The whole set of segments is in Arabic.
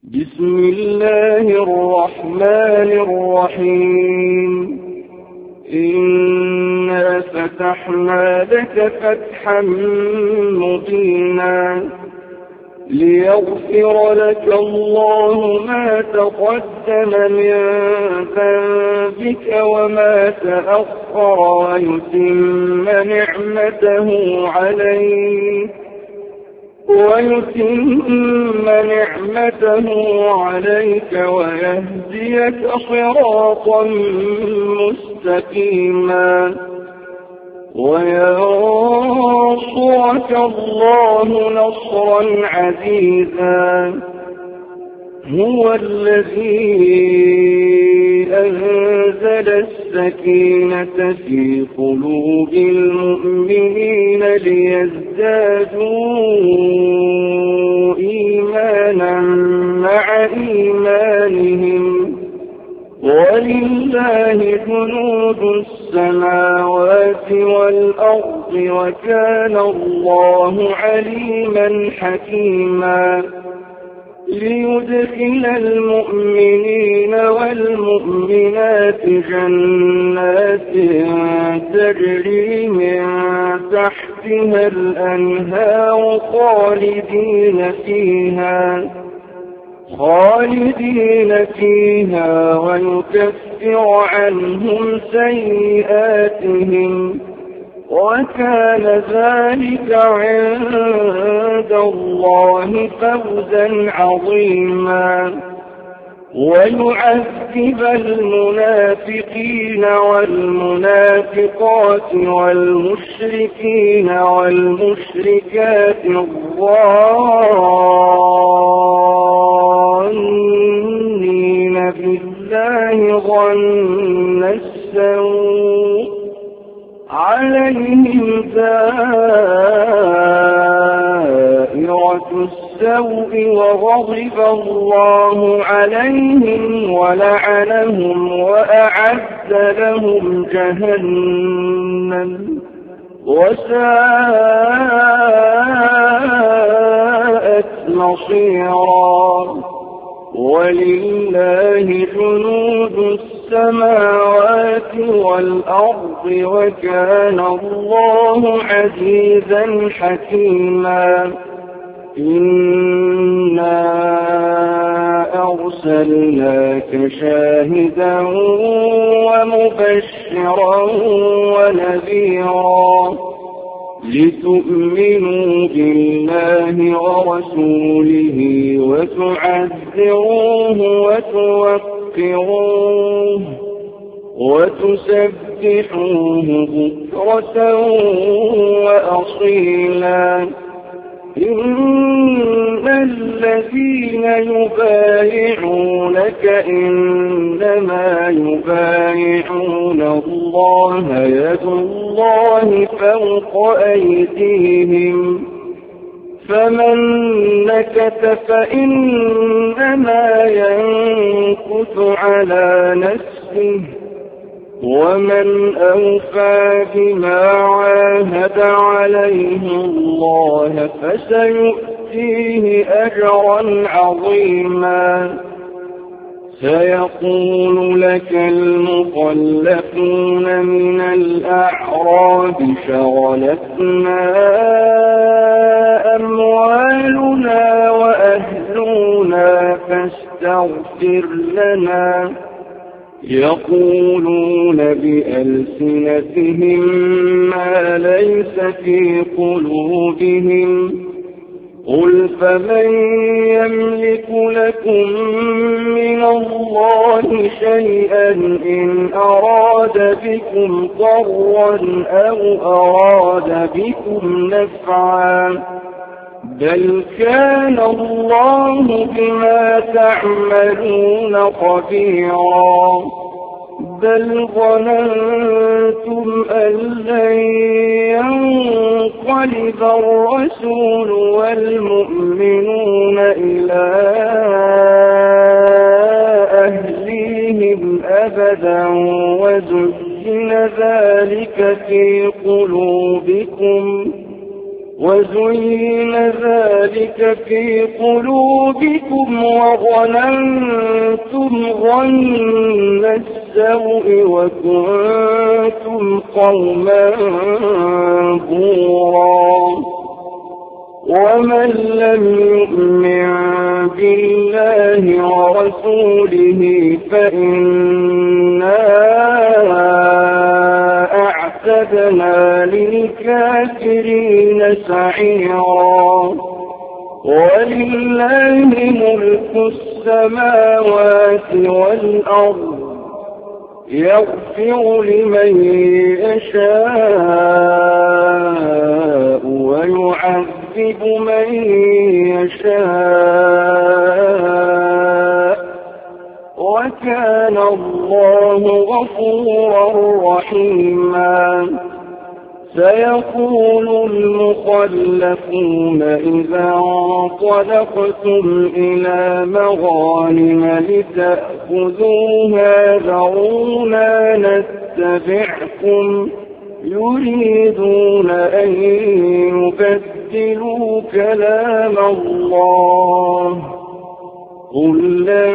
بسم الله الرحمن الرحيم. إنا فتحنا لك فتحا مبينا ليغفر لك الله ما تقدم من ذنبك وما تأخر ويتم نعمته عليك ويهديك صراطا مستقيما وينصرك الله نصرا عزيزا. هو الذي أنزل السكينة في قلوب المؤمنين ليزدادوا إيمانا مع إيمانهم ولله جنود السماوات والأرض وكان الله عليما حكيما. ليدخل المؤمنين والمؤمنات جنات تجري من تحتها الأنهار خالدين فيها ويكفر عنهم سيئاتهم وكان ذلك عند الله فوزا عظيما. ويعذب المنافقين والمنافقات والمشركين والمشركات الظانين بالله ظن السوء عليهم دائرة السوء وغضب الله عليهم ولعنهم وأعد لهم جهنم وساءت مصيرا. ولله جنود السماوات والأرض وكان الله عزيزا حكيما. إنا أرسلناك شاهدا ومبشرا ونذيرا لتؤمنوا بالله ورسوله وتعزروه وتوقروه وتسبحوه بكرة وأصيلا. إن الذين يبايعونك إنما يبايعون الله يد الله فوق أيديهم فمن نكث فإنما ينكث على نفسه ومن أوفى بما عاهد عليه الله فسيؤتيه أجرا عظيما. سيقول لك المخلفون من الأعراب شغلتنا أموالنا وأهلنا فاستغفر لنا. يقولون بألسنتهم ما ليس في قلوبهم قل فمن يملك لكم من الله شيئا إن أراد بكم ضرا أو أراد بكم نفعا بل كان الله بما تعملون خبيرا. بل ظننتم أن لن ينقلب الرسول والمؤمنون إلى أهليهم أبدا وزين ذلك في قلوبكم وزين ذلك في قلوبكم وظننتم ظن السوء وكنتم قوما بورا ومن لم يؤمن بالله ورسوله فإنا أعتدنا للكافرين سعيرا ولله ملك السماوات والأرض يغفر لمن يشاء ويعذب من يشاء وكان الله غفورا رحيما سيقول المخلفون إذا انطلقتم إلى مغانم لتأخذوها ذرونا نتبعكم يريدون أن يبدلوا كلام الله قل لن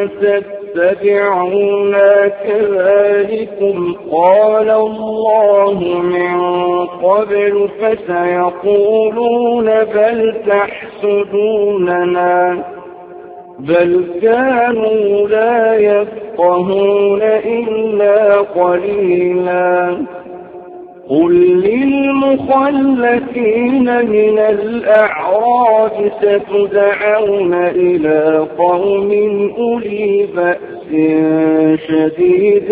تتبعونا كذلكم قال الله من قبل فسيقولون بل تحسدوننا بل كانوا لا يفقهون إلا قليلا قل للمخلفين من الأعراب ستدعون إلى قوم أولي بأس شديد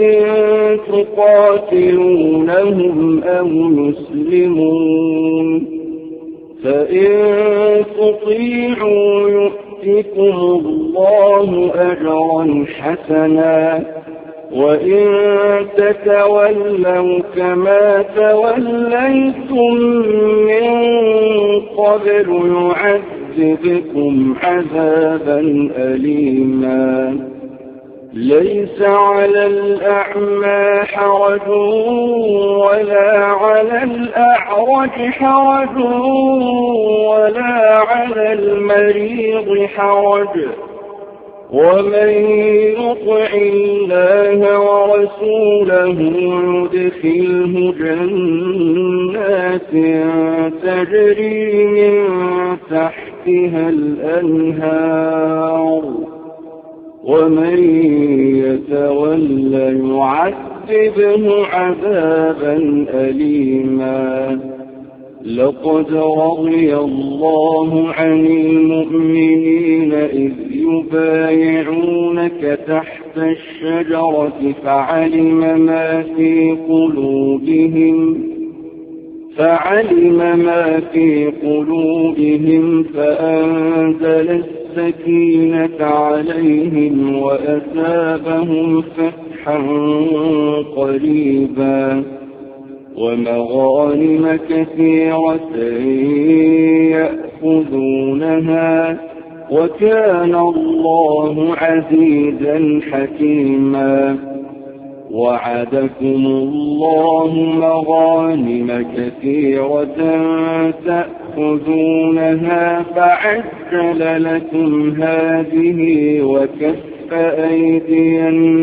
تقاتلونهم أو يسلمون فإن تطيعوا يؤتكم الله أجرا حسنا وإن تتولوا كما توليتم من قبل يعذبكم عذابا أليما ليس على الأعمى حرج ولا على الأعرج حرج ولا على المريض حرج ومن يطع الله ورسوله يدخله جنات تجري من تحتها الأنهار ومن يتول يعذبه عذابا أليما لقد رضي الله عن المؤمنين إذ يبايعونك تحت الشجرة فعلم ما في قلوبهم فأنزل السكينة عليهم وأثابهم فتحا قريبا ومغانم كثيرة يأخذونها وكان الله عزيزا حكيما وعدكم الله مغانم كثيرة تأخذونها فعجل لكم هذه وكف أيدي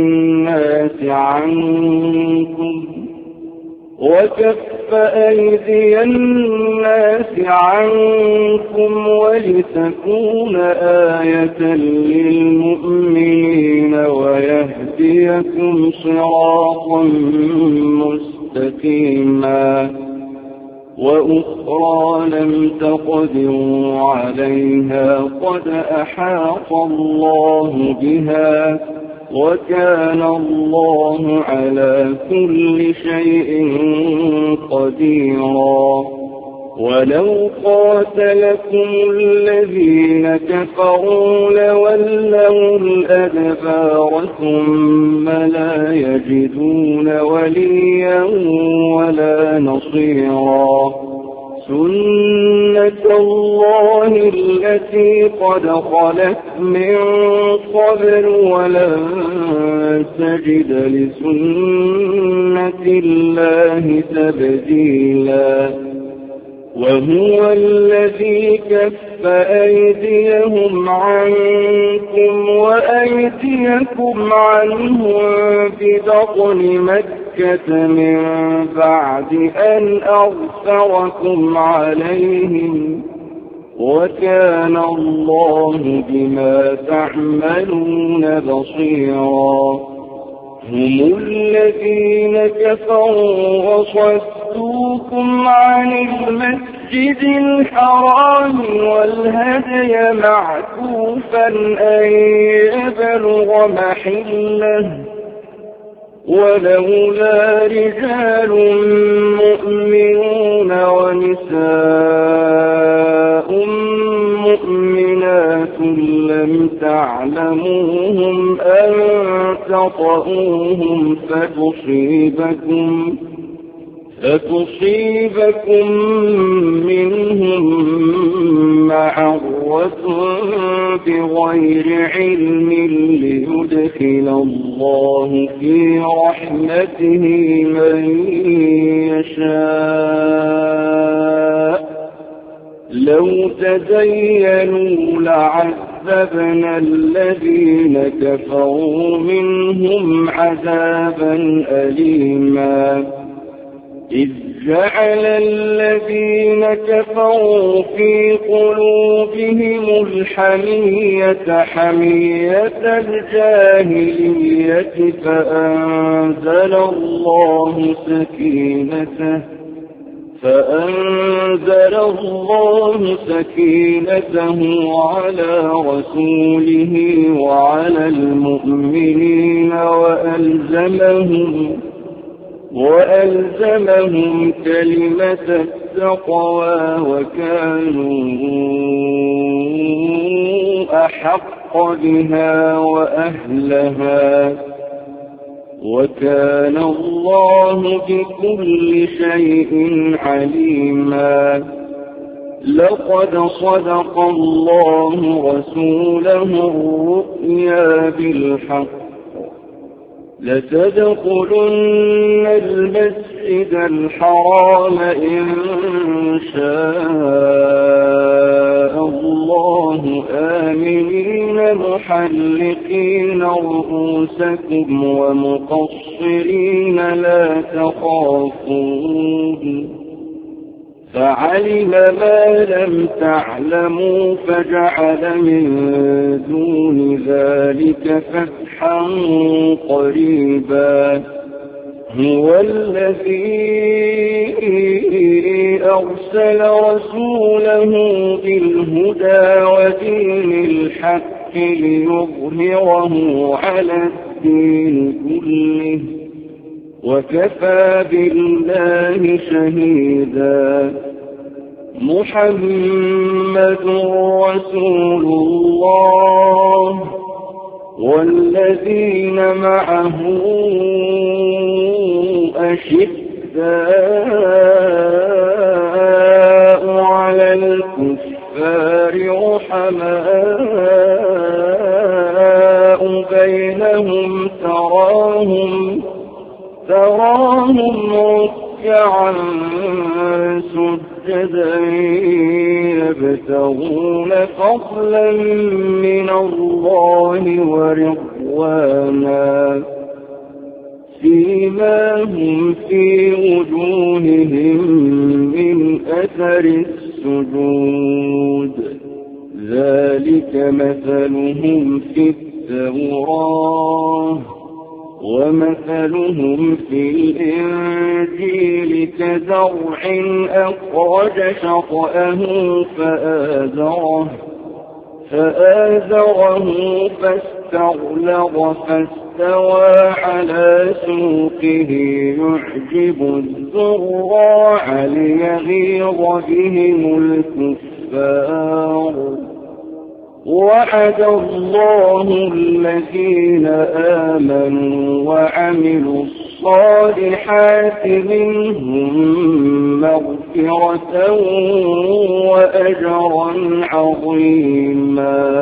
الناس عنكم ولتكون آية للمؤمنين ويهديكم صراطا مستقيما وأخرى لم تقدروا عليها قد أحاط الله بها وكان الله على كل شيء قديرا ولو قاتلكم الذين كفروا لولوا الأدبار ثم لا يجدون وليا ولا نصيرا سنة الله التي قد خلت من قبل ولن تجد لسنة الله تبديلا وهو الذي كف أيديهم عنكم وأيديكم عنهم ببطن مكة من بعد أن أظفركم عليهم وكان الله بما تعملون بصيرا هم الذين كفروا وصدوكم عن المسجد الحرام والهدي معكوفا أن يبلغ محله ولولا رجال مؤمنون ونساء مؤمنات لم تعلموهم أن تطؤوهم فتصيبكم منهم معرة بغير علم ليدخل الله في رحمته من يشاء لو تزينوا لعذبنا الذين كفروا منهم عذابا أليما إذ جعل الذين كفروا في قلوبهم الحمية حمية الجاهلية فأنزل الله سكينته على رسوله وعلى المؤمنين وألزمهم كلمة التقوى وكانوا أحق بها وأهلها وكان الله بكل شيء عليما لقد صدق الله رسوله الرؤيا بالحق لتدخلن المسجد الحرام إن شاء الله آمنين محلقين رؤوسكم ومقصرين لا تخافون فعلم ما لم تعلموا فجعل من دون ذلك فتحا قريبا هو الذي أرسل رسوله بالهدى ودين الحق ليظهره على الدين كله وكفى بالله شهيدا محمد رسول الله والذين معه أشداء على الكفار رحماء بينهم تراهم ركعا سجدا يبتغون فضلا من الله ورضوانا سيماهم في وجوههم من أثر السجود ذلك مثلهم في التوراة ومثلهم في الإنجيل كزرع أخرج شطأه فآزره فاستغلظ فاستوى على سوقه يعجب الزراع ليغيظ بهم الكفار وعد الله الذين آمنوا وعملوا الصالحات منهم مغفرة وأجرا عظيما